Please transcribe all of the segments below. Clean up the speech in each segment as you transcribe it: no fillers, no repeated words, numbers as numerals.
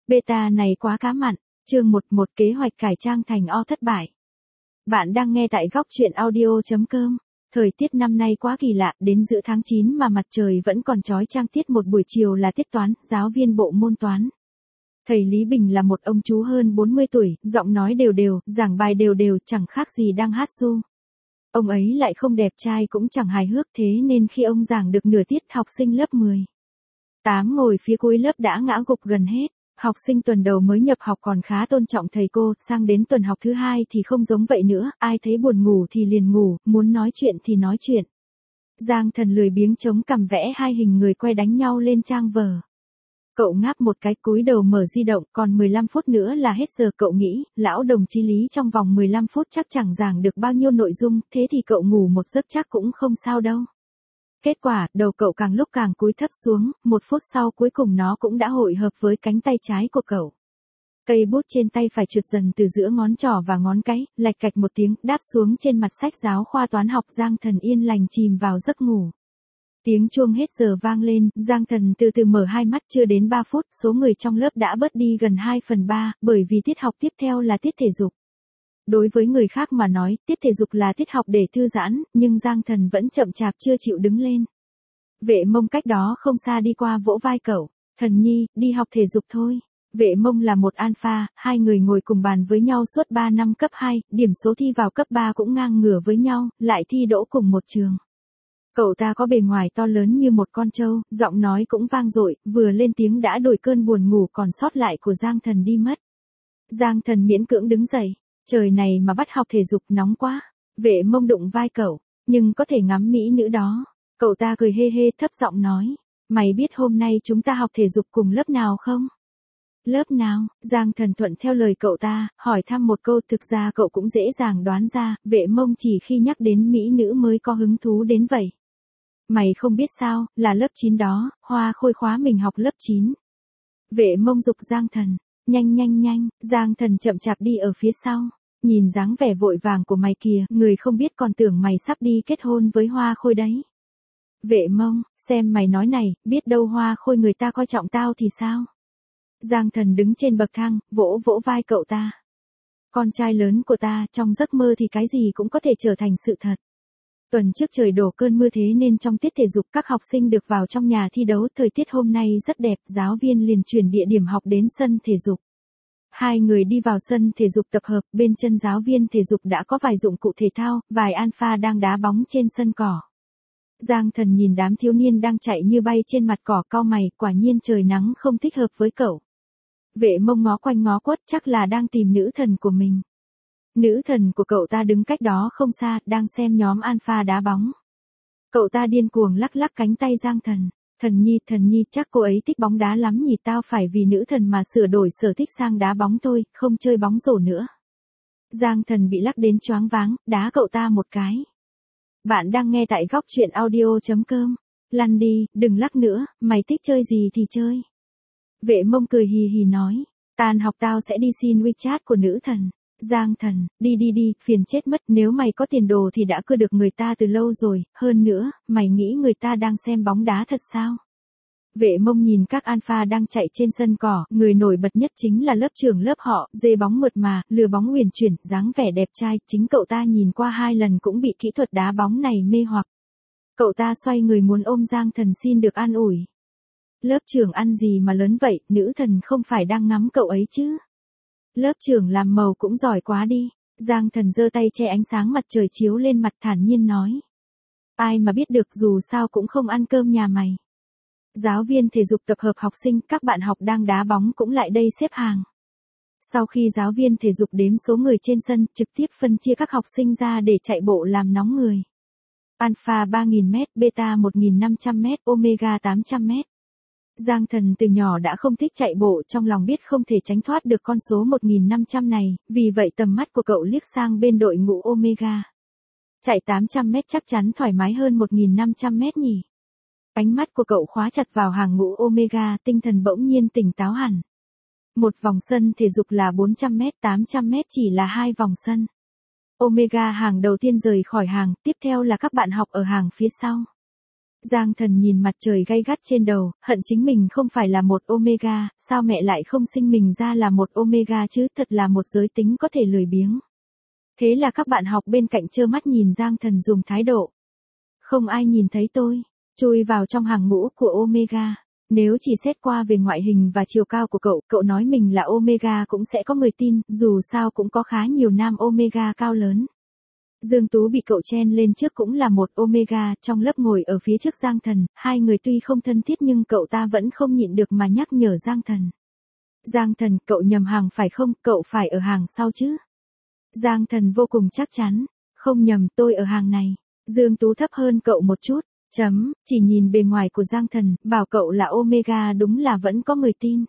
Beta này quá cá mặn. Chương 11 kế hoạch cải trang thành O thất bại. Bạn đang nghe tại góc truyện audio.com. Thời tiết năm nay quá kỳ lạ, đến giữa tháng 9 mà mặt trời vẫn còn chói chang. Tiết một buổi chiều là tiết toán, giáo viên bộ môn toán. Thầy Lý Bình là một ông chú hơn 40 tuổi, giọng nói đều đều, giảng bài đều đều, chẳng khác gì đang hát ru. Ông ấy lại không đẹp trai cũng chẳng hài hước, thế nên khi ông giảng được nửa tiết, học sinh lớp 8 ngồi phía cuối lớp đã ngã gục gần hết. Học sinh tuần đầu mới nhập học còn khá tôn trọng thầy cô, sang đến tuần học thứ 2 thì không giống vậy nữa, ai thấy buồn ngủ thì liền ngủ, muốn nói chuyện thì nói chuyện. Giang Thần lười biếng chống cằm vẽ hai hình người quay đánh nhau lên trang vở. Cậu ngáp một cái, cúi đầu mở di động, còn 15 phút nữa là hết giờ. Cậu nghĩ, lão đồng chí Lý trong vòng 15 phút chắc chẳng giảng được bao nhiêu nội dung, thế thì cậu ngủ một giấc chắc cũng không sao đâu. Kết quả, đầu cậu càng lúc càng cúi thấp xuống, 1 phút sau cuối cùng nó cũng đã hội hợp với cánh tay trái của cậu. Cây bút trên tay phải trượt dần từ giữa ngón trỏ và ngón cái, lạch cạch một tiếng, đáp xuống trên mặt sách giáo khoa toán học. Giang Thần yên lành chìm vào giấc ngủ. Tiếng chuông hết giờ vang lên, Giang Thần từ từ mở hai mắt. Chưa đến 3 phút, số người trong lớp đã bớt đi gần 2/3, bởi vì tiết học tiếp theo là tiết thể dục. Đối với người khác mà nói, tiết thể dục là tiết học để thư giãn, nhưng Giang Thần vẫn chậm chạp chưa chịu đứng lên. Vệ Mông cách đó không xa đi qua vỗ vai cậu. Thần nhi, đi học thể dục thôi. Vệ Mông là một alpha, hai người ngồi cùng bàn với nhau suốt 3 năm cấp 2, điểm số thi vào cấp 3 cũng ngang ngửa với nhau, lại thi đỗ cùng một trường. Cậu ta có bề ngoài to lớn như một con trâu, giọng nói cũng vang dội, vừa lên tiếng đã đuổi cơn buồn ngủ còn sót lại của Giang Thần đi mất. Giang Thần miễn cưỡng đứng dậy. Trời này mà bắt học thể dục nóng quá. Vệ Mông đụng vai cậu, nhưng có thể ngắm mỹ nữ đó. Cậu ta cười hê hê thấp giọng nói, mày biết hôm nay chúng ta học thể dục cùng lớp nào không? Lớp nào? Giang Thần thuận theo lời cậu ta, hỏi thăm một câu. Thực ra cậu cũng dễ dàng đoán ra, Vệ Mông chỉ khi nhắc đến mỹ nữ mới có hứng thú đến vậy. Mày không biết sao, là lớp 9 đó, Hoa Khôi khóa mình học lớp 9. Vệ Mông giục Giang Thần, nhanh nhanh nhanh. Giang Thần chậm chạp đi ở phía sau. Nhìn dáng vẻ vội vàng của mày kìa, người không biết còn tưởng mày sắp đi kết hôn với Hoa Khôi đấy. Vệ Mông, xem mày nói này, biết đâu Hoa Khôi người ta coi trọng tao thì sao? Giang Thần đứng trên bậc thang, vỗ vỗ vai cậu ta. Con trai lớn của ta, trong giấc mơ thì cái gì cũng có thể trở thành sự thật. Tuần trước trời đổ cơn mưa thế nên trong tiết thể dục các học sinh được vào trong nhà thi đấu. Thời tiết hôm nay rất đẹp, giáo viên liền chuyển địa điểm học đến sân thể dục. Hai người đi vào sân thể dục tập hợp, bên chân giáo viên thể dục đã có vài dụng cụ thể thao, vài alpha đang đá bóng trên sân cỏ. Giang Thần nhìn đám thiếu niên đang chạy như bay trên mặt cỏ, cau mày, quả nhiên trời nắng không thích hợp với cậu. Vệ Mông ngó quanh ngó quất, chắc là đang tìm nữ thần của mình. Nữ thần của cậu ta đứng cách đó không xa, đang xem nhóm alpha đá bóng. Cậu ta điên cuồng lắc lắc cánh tay Giang Thần. Thần nhi, chắc cô ấy thích bóng đá lắm nhỉ, tao phải vì nữ thần mà sửa đổi sở thích sang đá bóng thôi, không chơi bóng rổ nữa. Giang Thần bị lắc đến choáng váng, đá cậu ta một cái. Bạn đang nghe tại góc truyện audio.com. Lăn đi, đừng lắc nữa, mày thích chơi gì thì chơi. Vệ Mông cười hì hì nói, tan học tao sẽ đi xin WeChat của nữ thần. Giang Thần, đi, phiền chết mất, nếu mày có tiền đồ thì đã cưa được người ta từ lâu rồi, hơn nữa, mày nghĩ người ta đang xem bóng đá thật sao? Vệ Mông nhìn các alpha đang chạy trên sân cỏ, người nổi bật nhất chính là lớp trưởng lớp họ, dê bóng mượt mà, lừa bóng huyền chuyển, dáng vẻ đẹp trai, chính cậu ta nhìn qua 2 lần cũng bị kỹ thuật đá bóng này mê hoặc. Cậu ta xoay người muốn ôm Giang Thần xin được an ủi. Lớp trưởng ăn gì mà lớn vậy, nữ thần không phải đang ngắm cậu ấy chứ? Lớp trưởng làm màu cũng giỏi quá đi. Giang Thần giơ tay che ánh sáng mặt trời chiếu lên mặt, thản nhiên nói. Ai mà biết được, dù sao cũng không ăn cơm nhà mày. Giáo viên thể dục tập hợp học sinh, các bạn học đang đá bóng cũng lại đây xếp hàng. Sau khi giáo viên thể dục đếm số người trên sân, trực tiếp phân chia các học sinh ra để chạy bộ làm nóng người. Alpha 3000m, Beta 1500m, Omega 800m. Giang Thần từ nhỏ đã không thích chạy bộ, trong lòng biết không thể tránh thoát được con số 1500 này, vì vậy tầm mắt của cậu liếc sang bên đội ngũ Omega. Chạy 800m chắc chắn thoải mái hơn 1500m nhỉ. Ánh mắt của cậu khóa chặt vào hàng ngũ Omega, tinh thần bỗng nhiên tỉnh táo hẳn. Một vòng sân thể dục là 400m, 800m chỉ là 2 vòng sân. Omega hàng đầu tiên rời khỏi hàng, tiếp theo là các bạn học ở hàng phía sau. Giang Thần nhìn mặt trời gay gắt trên đầu, hận chính mình không phải là một Omega, sao mẹ lại không sinh mình ra là một Omega chứ, thật là một giới tính có thể lười biếng. Thế là các bạn học bên cạnh trơ mắt nhìn Giang Thần dùng thái độ. Không ai nhìn thấy tôi, chui vào trong hàng ngũ của Omega. Nếu chỉ xét qua về ngoại hình và chiều cao của cậu nói mình là Omega cũng sẽ có người tin, dù sao cũng có khá nhiều nam Omega cao lớn. Dương Tú bị cậu chen lên trước cũng là một Omega, trong lớp ngồi ở phía trước Giang Thần, hai người tuy không thân thiết nhưng cậu ta vẫn không nhịn được mà nhắc nhở Giang Thần. Giang Thần, cậu nhầm hàng phải không, cậu phải ở hàng sau chứ. Giang Thần vô cùng chắc chắn, không nhầm, tôi ở hàng này. Dương Tú thấp hơn cậu một chút, chỉ nhìn bề ngoài của Giang Thần, bảo cậu là Omega đúng là vẫn có người tin.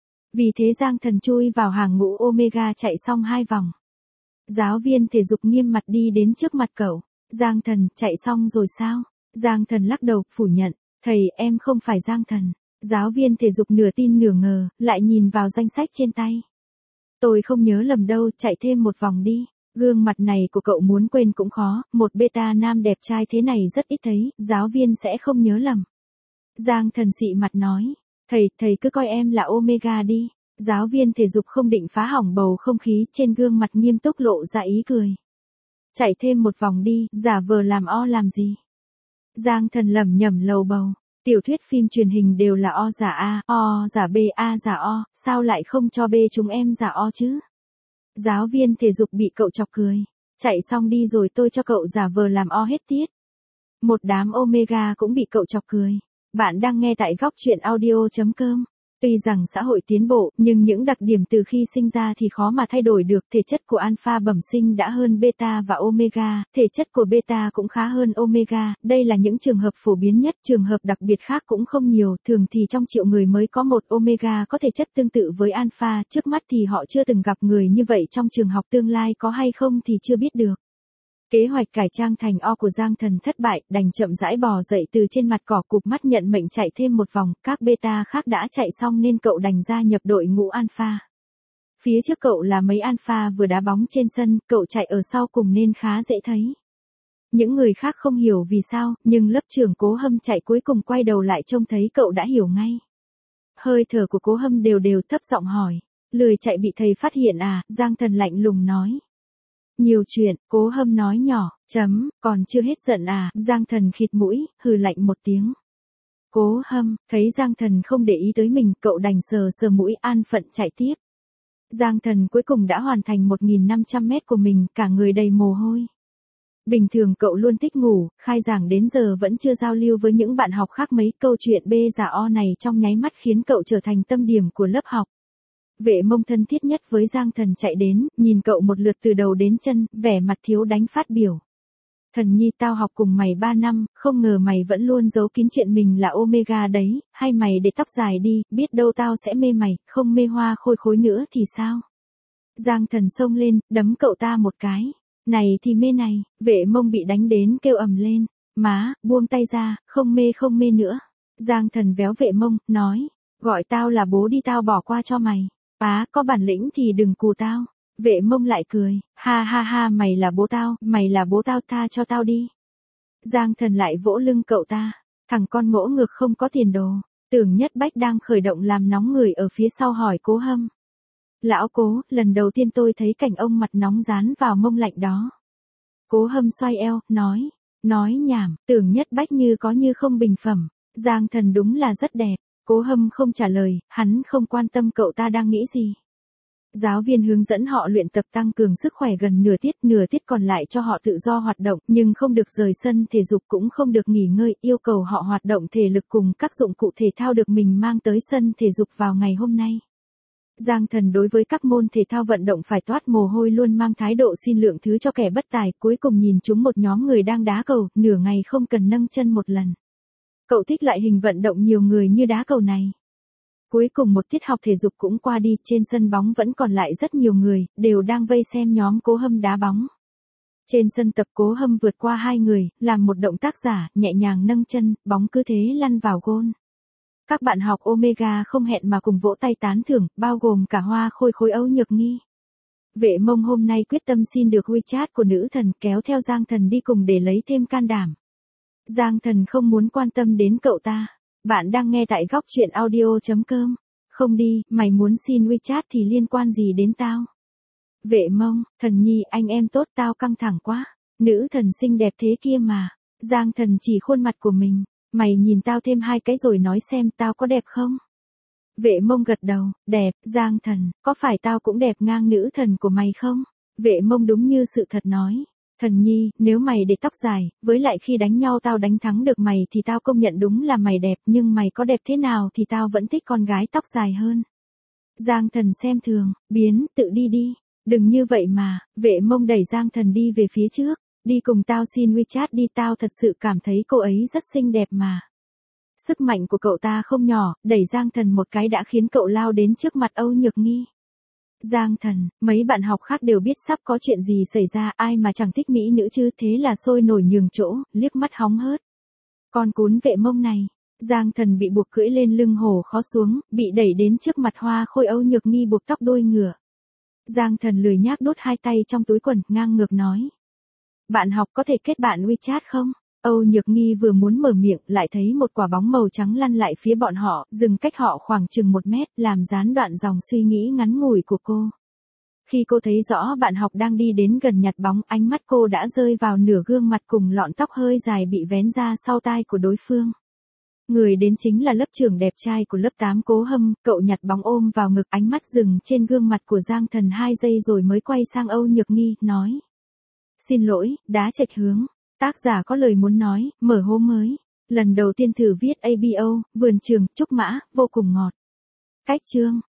Vì thế Giang Thần chui vào hàng ngũ Omega chạy xong 2 vòng. Giáo viên thể dục nghiêm mặt đi đến trước mặt cậu. Giang Thần, chạy xong rồi sao? Giang Thần lắc đầu, phủ nhận. Thầy, em không phải Giang Thần. Giáo viên thể dục nửa tin nửa ngờ, lại nhìn vào danh sách trên tay. Tôi không nhớ lầm đâu, chạy thêm một vòng đi. Gương mặt này của cậu muốn quên cũng khó, một beta nam đẹp trai thế này rất ít thấy, giáo viên sẽ không nhớ lầm. Giang Thần xị mặt nói. Thầy cứ coi em là Omega đi. Giáo viên thể dục không định phá hỏng bầu không khí, trên gương mặt nghiêm túc lộ ra ý cười. Chạy thêm một vòng đi, giả vờ làm O làm gì? Giang Thần lẩm nhẩm lầu bầu. Tiểu thuyết phim truyền hình đều là O giả A, O giả B, A giả O, sao lại không cho B chúng em giả O chứ? Giáo viên thể dục bị cậu chọc cười. Chạy xong đi rồi tôi cho cậu giả vờ làm O hết tiết. Một đám Omega cũng bị cậu chọc cười. Bạn đang nghe tại góc truyện audio.com. Tuy rằng xã hội tiến bộ, nhưng những đặc điểm từ khi sinh ra thì khó mà thay đổi được. Thể chất của alpha bẩm sinh đã hơn beta và omega, thể chất của beta cũng khá hơn omega. Đây là những trường hợp phổ biến nhất, trường hợp đặc biệt khác cũng không nhiều. Thường thì trong triệu người mới có một omega có thể chất tương tự với alpha, trước mắt thì họ chưa từng gặp người như vậy, trong trường học tương lai có hay không thì chưa biết được. Kế hoạch cải trang thành O của Giang Thần thất bại, đành chậm rãi bò dậy từ trên mặt cỏ, cụp mắt nhận mệnh chạy thêm một vòng, các beta khác đã chạy xong nên cậu đành gia nhập đội ngũ alpha. Phía trước cậu là mấy alpha vừa đá bóng trên sân, cậu chạy ở sau cùng nên khá dễ thấy. Những người khác không hiểu vì sao, nhưng lớp trưởng Cố Hâm chạy cuối cùng quay đầu lại trông thấy cậu đã hiểu ngay. Hơi thở của Cố Hâm đều đều, thấp giọng hỏi, lười chạy bị thầy phát hiện à? Giang Thần lạnh lùng nói. Nhiều chuyện, Cố Hâm nói nhỏ, còn chưa hết giận à? Giang Thần khịt mũi, hừ lạnh một tiếng. Cố Hâm, thấy Giang Thần không để ý tới mình, cậu đành sờ sờ mũi, an phận chạy tiếp. Giang Thần cuối cùng đã hoàn thành 1.500 mét của mình, cả người đầy mồ hôi. Bình thường cậu luôn thích ngủ, khai giảng đến giờ vẫn chưa giao lưu với những bạn học khác mấy, câu chuyện B giả O này trong nháy mắt khiến cậu trở thành tâm điểm của lớp học. Vệ Mông thân thiết nhất với Giang Thần chạy đến, nhìn cậu một lượt từ đầu đến chân, vẻ mặt thiếu đánh phát biểu. Thần nhi, tao học cùng mày 3 năm, không ngờ mày vẫn luôn giấu kín chuyện mình là Omega đấy, hay mày để tóc dài đi, biết đâu tao sẽ mê mày, không mê hoa khôi khối nữa thì sao? Giang Thần xông lên, đấm cậu ta một cái. Này thì mê này, Vệ Mông bị đánh đến kêu ầm lên. Má, buông tay ra, không mê nữa. Giang Thần véo Vệ Mông, nói, gọi tao là bố đi, tao bỏ qua cho mày. Có bản lĩnh thì đừng cù tao. Vệ Mông lại cười, ha ha ha, mày là bố tao, tha cho tao đi. Giang Thần lại vỗ lưng cậu ta, thằng con ngỗ ngược không có tiền đồ. Tưởng Nhất Bách đang khởi động làm nóng người ở phía sau hỏi Cố Hâm. Lão Cố, lần đầu tiên tôi thấy cảnh ông mặt nóng dán vào mông lạnh đó. Cố Hâm xoay eo, nói nhảm, Tưởng Nhất Bách như có như không bình phẩm. Giang Thần đúng là rất đẹp. Cố Hâm không trả lời, hắn không quan tâm cậu ta đang nghĩ gì. Giáo viên hướng dẫn họ luyện tập tăng cường sức khỏe gần nửa tiết còn lại cho họ tự do hoạt động, nhưng không được rời sân thể dục cũng không được nghỉ ngơi, yêu cầu họ hoạt động thể lực cùng các dụng cụ thể thao được mình mang tới sân thể dục vào ngày hôm nay. Giang Thần đối với các môn thể thao vận động phải toát mồ hôi luôn mang thái độ xin lượng thứ cho kẻ bất tài, cuối cùng nhìn chúng một nhóm người đang đá cầu, nửa ngày không cần nâng chân một lần. Cậu thích loại hình vận động nhiều người như đá cầu này. Cuối cùng một tiết học thể dục cũng qua đi, trên sân bóng vẫn còn lại rất nhiều người, đều đang vây xem nhóm Cố Hâm đá bóng. Trên sân tập Cố Hâm vượt qua 2 người, làm một động tác giả, nhẹ nhàng nâng chân, bóng cứ thế lăn vào gôn. Các bạn học Omega không hẹn mà cùng vỗ tay tán thưởng, bao gồm cả Hoa Khôi Khối Âu Nhược Nghi. Vệ Mông hôm nay quyết tâm xin được WeChat của nữ thần, kéo theo Giang Thần đi cùng để lấy thêm can đảm. Giang Thần không muốn quan tâm đến cậu ta. Bạn đang nghe tại góc chuyện audio.com. Không đi, mày muốn xin WeChat thì liên quan gì đến tao? Vệ Mông, Thần Nhi anh em tốt tao căng thẳng quá. Nữ thần xinh đẹp thế kia mà. Giang Thần chỉ khuôn mặt của mình. Mày nhìn tao thêm 2 cái rồi nói xem tao có đẹp không? Vệ Mông gật đầu, đẹp. Giang Thần, có phải tao cũng đẹp ngang nữ thần của mày không? Vệ Mông đúng như sự thật nói. Thần Nhi, nếu mày để tóc dài, với lại khi đánh nhau tao đánh thắng được mày thì tao công nhận đúng là mày đẹp, nhưng mày có đẹp thế nào thì tao vẫn thích con gái tóc dài hơn. Giang Thần xem thường, biến, tự đi đi. Đừng như vậy mà. Vệ Mông đẩy Giang Thần đi về phía trước. Đi cùng tao xin WeChat đi, tao thật sự cảm thấy cô ấy rất xinh đẹp mà. Sức mạnh của cậu ta không nhỏ, đẩy Giang Thần một cái đã khiến cậu lao đến trước mặt Âu Nhược Nghi. Giang Thần, mấy bạn học khác đều biết sắp có chuyện gì xảy ra, ai mà chẳng thích mỹ nữ chứ, thế là sôi nổi nhường chỗ, liếc mắt hóng hớt. Con cún Vệ Mông này. Giang Thần bị buộc cưỡi lên lưng hổ khó xuống, bị đẩy đến trước mặt Hoa Khôi. Âu Nhược Nghi buộc tóc đuôi ngựa. Giang Thần lười nhác đút 2 tay trong túi quần, ngang ngược nói. Bạn học có thể kết bạn WeChat không? Âu Nhược Nghi vừa muốn mở miệng, lại thấy một quả bóng màu trắng lăn lại phía bọn họ, dừng cách họ khoảng chừng 1 mét, làm gián đoạn dòng suy nghĩ ngắn ngủi của cô. Khi cô thấy rõ bạn học đang đi đến gần nhặt bóng, ánh mắt cô đã rơi vào nửa gương mặt cùng lọn tóc hơi dài bị vén ra sau tai của đối phương. Người đến chính là lớp trưởng đẹp trai của lớp 8 Cố Hâm. Cậu nhặt bóng ôm vào ngực, ánh mắt dừng trên gương mặt của Giang Thần 2 giây rồi mới quay sang Âu Nhược Nghi, nói. Xin lỗi, đá chệch hướng. Tác giả có lời muốn nói, mở hố mới. Lần đầu tiên thử viết ABO, vườn trường, trúc mã, vô cùng ngọt. Cách chương.